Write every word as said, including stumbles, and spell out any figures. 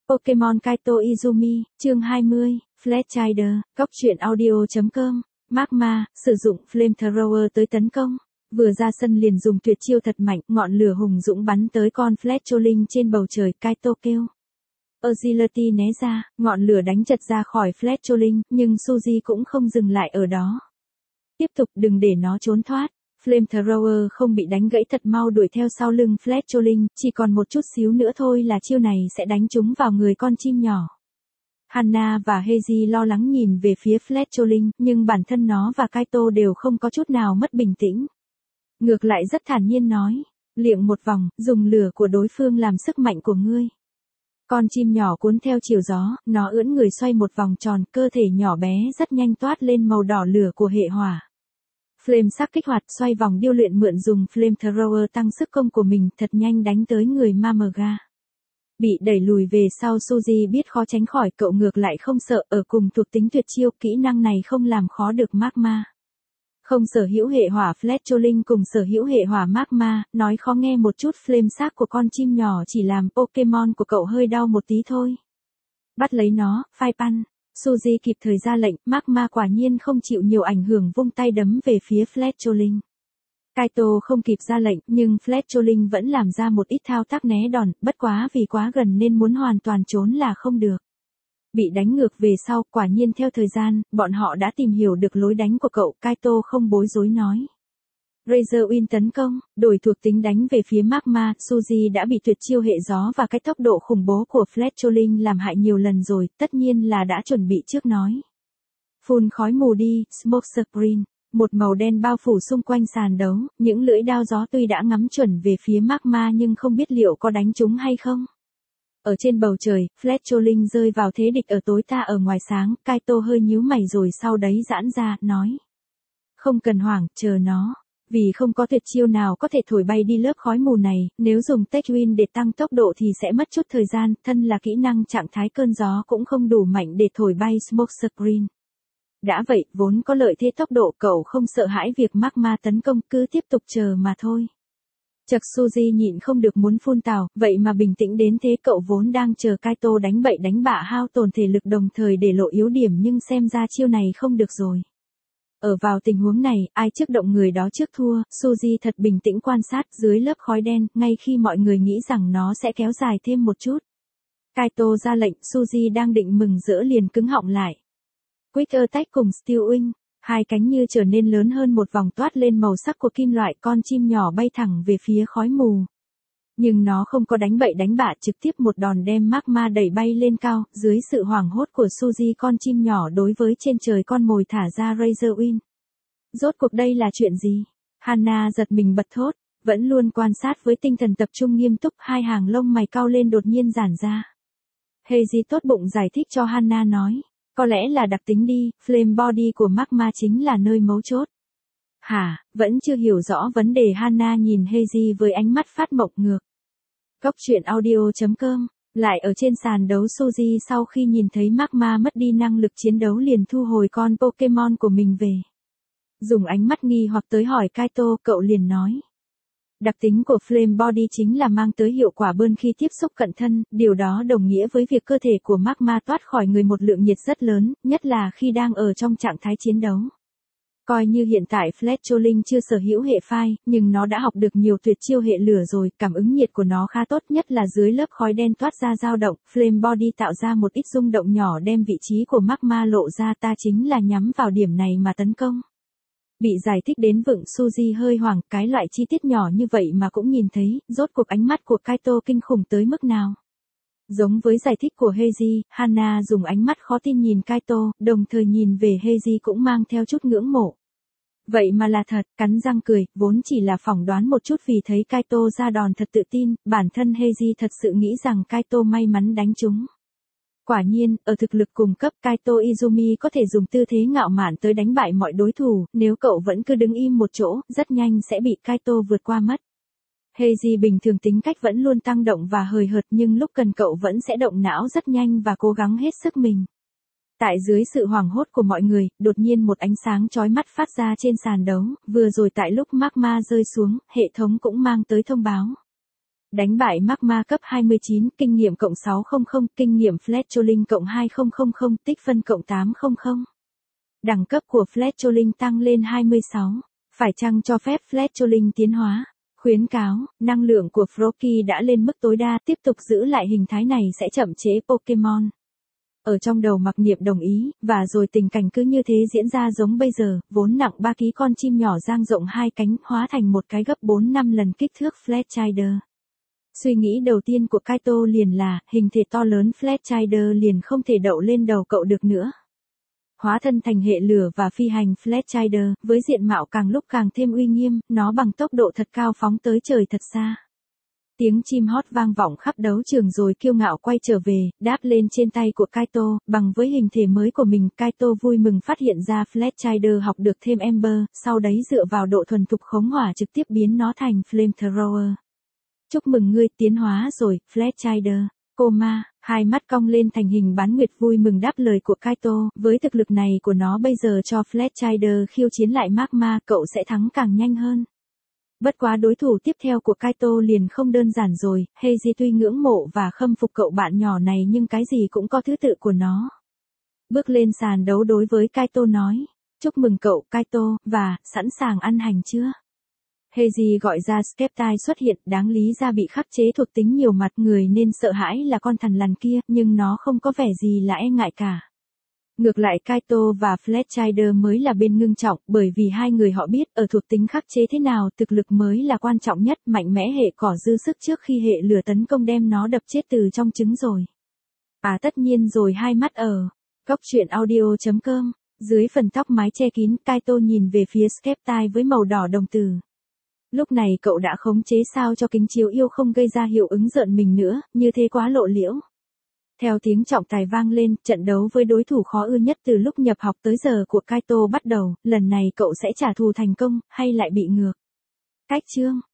Pokemon Kaito Izumi, chương hai mươi, Fletchider, Cóc truyện audio chấm com, Magma, sử dụng Flamethrower tới tấn công. Vừa ra sân liền dùng tuyệt chiêu thật mạnh, ngọn lửa hùng dũng bắn tới con Fletcholing trên bầu trời, Kaito kêu. Agility né ra, ngọn lửa đánh chật ra khỏi Fletcholing, nhưng Suzy cũng không dừng lại ở đó. Tiếp tục, đừng để nó trốn thoát. Flamethrower không bị đánh gãy thật mau đuổi theo sau lưng Fletcholing, chỉ còn một chút xíu nữa thôi là chiêu này sẽ đánh trúng vào người con chim nhỏ. Hana và Heiji lo lắng nhìn về phía Fletcholing, nhưng bản thân nó và Kaito đều không có chút nào mất bình tĩnh. Ngược lại rất thản nhiên nói, liệng một vòng, dùng lửa của đối phương làm sức mạnh của ngươi. Con chim nhỏ cuốn theo chiều gió, nó ưỡn người xoay một vòng tròn, cơ thể nhỏ bé rất nhanh toát lên màu đỏ lửa của hệ hỏa. Flame sắc kích hoạt xoay vòng điêu luyện mượn dùng Flamethrower tăng sức công của mình thật nhanh đánh tới người Mamaga. Bị đẩy lùi về sau Suzy biết khó tránh khỏi, cậu ngược lại không sợ, ở cùng thuộc tính tuyệt chiêu, kỹ năng này không làm khó được Magma. Không sở hữu hệ hỏa Fletcholing cùng sở hữu hệ hỏa Magma, nói khó nghe một chút, Flame sắc của con chim nhỏ chỉ làm Pokemon của cậu hơi đau một tí thôi. Bắt lấy nó, phai pan. Suzy kịp thời ra lệnh, Magma quả nhiên không chịu nhiều ảnh hưởng, vung tay đấm về phía Fletcholing. Kaito không kịp ra lệnh, nhưng Fletcholing vẫn làm ra một ít thao tác né đòn, bất quá vì quá gần nên muốn hoàn toàn trốn là không được. Bị đánh ngược về sau, quả nhiên theo thời gian, bọn họ đã tìm hiểu được lối đánh của cậu, Kaito không bối rối nói. Razor Wind tấn công, đổi thuộc tính đánh về phía Magma, Suzy đã bị tuyệt chiêu hệ gió và cái tốc độ khủng bố của Fletcholing làm hại nhiều lần rồi, tất nhiên là đã chuẩn bị trước nói. Phun khói mù đi, smoke screen, một màu đen bao phủ xung quanh sàn đấu, những lưỡi đao gió tuy đã ngắm chuẩn về phía Magma nhưng không biết liệu có đánh trúng hay không. Ở trên bầu trời, Fletcholing rơi vào thế địch ở tối ta ở ngoài sáng, Kaito hơi nhíu mày rồi sau đấy giãn ra, nói. Không cần hoảng, chờ nó. Vì không có tuyệt chiêu nào có thể thổi bay đi lớp khói mù này, nếu dùng Tech Wind để tăng tốc độ thì sẽ mất chút thời gian, thân là kỹ năng trạng thái cơn gió cũng không đủ mạnh để thổi bay Smoke Screen. Đã vậy, vốn có lợi thế tốc độ, cậu không sợ hãi việc Magma tấn công, cứ tiếp tục chờ mà thôi. Chật Suzy nhịn không được muốn phun tào, vậy mà bình tĩnh đến thế, cậu vốn đang chờ Kaito đánh bậy đánh bạ hao tổn thể lực đồng thời để lộ yếu điểm nhưng xem ra chiêu này không được rồi. Ở vào tình huống này, ai trước động người đó trước thua, Suzy thật bình tĩnh quan sát dưới lớp khói đen, ngay khi mọi người nghĩ rằng nó sẽ kéo dài thêm một chút. Kaito ra lệnh, Suzy đang định mừng rỡ liền cứng họng lại. Quick Attack cùng Steel Wing, hai cánh như trở nên lớn hơn một vòng toát lên màu sắc của kim loại, con chim nhỏ bay thẳng về phía khói mù. Nhưng nó không có đánh bậy đánh bạ, trực tiếp một đòn đem Magma đẩy bay lên cao, dưới sự hoảng hốt của Suzy con chim nhỏ đối với trên trời con mồi thả ra Razor Wind. Rốt cuộc đây là chuyện gì? Hana giật mình bật thốt, vẫn luôn quan sát với tinh thần tập trung nghiêm túc, hai hàng lông mày cau lên đột nhiên giãn ra. Heiji tốt bụng giải thích cho Hana nói, có lẽ là đặc tính đi, Flame Body của Magma chính là nơi mấu chốt. Hả, vẫn chưa hiểu rõ vấn đề, Hana nhìn Heiji với ánh mắt phát mộng ngược. Cóc truyện audio chấm com, lại ở trên sàn đấu Suzy sau khi nhìn thấy Magma mất đi năng lực chiến đấu liền thu hồi con Pokemon của mình về. Dùng ánh mắt nghi hoặc tới hỏi Kaito, cậu liền nói. Đặc tính của Flame Body chính là mang tới hiệu quả bơn khi tiếp xúc cận thân, điều đó đồng nghĩa với việc cơ thể của Magma toát khỏi người một lượng nhiệt rất lớn, nhất là khi đang ở trong trạng thái chiến đấu. Coi như hiện tại Fletcholing chưa sở hữu hệ phai, nhưng nó đã học được nhiều tuyệt chiêu hệ lửa rồi, cảm ứng nhiệt của nó khá tốt, nhất là dưới lớp khói đen toát ra dao động, Flame Body tạo ra một ít rung động nhỏ đem vị trí của Magma lộ ra, ta chính là nhắm vào điểm này mà tấn công. Bị giải thích đến vựng, Suzy hơi hoảng, cái loại chi tiết nhỏ như vậy mà cũng nhìn thấy, rốt cuộc ánh mắt của Kaito kinh khủng tới mức nào. Giống với giải thích của Heiji, Hana dùng ánh mắt khó tin nhìn Kaito, đồng thời nhìn về Heiji cũng mang theo chút ngưỡng mộ. Vậy mà là thật, cắn răng cười, vốn chỉ là phỏng đoán một chút vì thấy Kaito ra đòn thật tự tin, bản thân Heiji thật sự nghĩ rằng Kaito may mắn đánh trúng. Quả nhiên, ở thực lực cùng cấp, Kaito Izumi có thể dùng tư thế ngạo mạn tới đánh bại mọi đối thủ, nếu cậu vẫn cứ đứng im một chỗ, rất nhanh sẽ bị Kaito vượt qua mất. Heiji bình thường tính cách vẫn luôn tăng động và hời hợt nhưng lúc cần cậu vẫn sẽ động não rất nhanh và cố gắng hết sức mình. Tại dưới sự hoảng hốt của mọi người, đột nhiên một ánh sáng chói mắt phát ra trên sàn đấu, vừa rồi tại lúc Magma rơi xuống, hệ thống cũng mang tới thông báo. Đánh bại Magma cấp hai mươi chín, kinh nghiệm cộng sáu trăm, kinh nghiệm Fletcholing cộng hai nghìn, tích phân cộng tám trăm. Đẳng cấp của Fletcholing tăng lên hai mươi sáu. Phải chăng cho phép Fletcholing tiến hóa? Khuyến cáo, năng lượng của Froakie đã lên mức tối đa, tiếp tục giữ lại hình thái này sẽ chậm trễ Pokemon. Ở trong đầu Mặc Niệm đồng ý, và rồi tình cảnh cứ như thế diễn ra giống bây giờ, vốn nặng ba ký con chim nhỏ dang rộng hai cánh, hóa thành một cái gấp bốn năm lần kích thước Fletchider. Suy nghĩ đầu tiên của Kaito liền là, hình thể to lớn Fletchider liền không thể đậu lên đầu cậu được nữa. Hóa thân thành hệ lửa và phi hành Fletchider, với diện mạo càng lúc càng thêm uy nghiêm, nó bằng tốc độ thật cao phóng tới trời thật xa. Tiếng chim hót vang vọng khắp đấu trường rồi kiêu ngạo quay trở về, đáp lên trên tay của Kaito, bằng với hình thể mới của mình. Kaito vui mừng phát hiện ra Fletchider học được thêm Ember, sau đấy dựa vào độ thuần thục khống hỏa trực tiếp biến nó thành Flamethrower. Chúc mừng ngươi tiến hóa rồi, Fletchider. Coma, hai mắt cong lên thành hình bán nguyệt vui mừng đáp lời của Kaito, với thực lực này của nó bây giờ cho Fletchider khiêu chiến lại Magma, cậu sẽ thắng càng nhanh hơn. Bất quá đối thủ tiếp theo của Kaito liền không đơn giản rồi, Heiji tuy ngưỡng mộ và khâm phục cậu bạn nhỏ này nhưng cái gì cũng có thứ tự của nó. Bước lên sàn đấu đối với Kaito nói, chúc mừng cậu Kaito, và, sẵn sàng ăn hành chưa? Heiji gọi ra Skeptile xuất hiện, đáng lý ra bị khắc chế thuộc tính nhiều mặt, người nên sợ hãi là con thằn lằn kia, nhưng nó không có vẻ gì là e ngại cả. Ngược lại Kaito và Fletchider mới là bên ngưng trọng, bởi vì hai người họ biết ở thuộc tính khắc chế thế nào, thực lực mới là quan trọng nhất, mạnh mẽ hệ cỏ dư sức trước khi hệ lửa tấn công đem nó đập chết từ trong trứng rồi. À tất nhiên rồi, hai mắt ở Cóc truyện audio chấm com, dưới phần tóc mái che kín, Kaito nhìn về phía Skeptile với màu đỏ đồng tử. Lúc này cậu đã khống chế sao cho kính chiếu yêu không gây ra hiệu ứng rợn mình nữa, như thế quá lộ liễu. Theo tiếng trọng tài vang lên, trận đấu với đối thủ khó ưa nhất từ lúc nhập học tới giờ của Kaito bắt đầu, lần này cậu sẽ trả thù thành công, hay lại bị ngược. Cách chương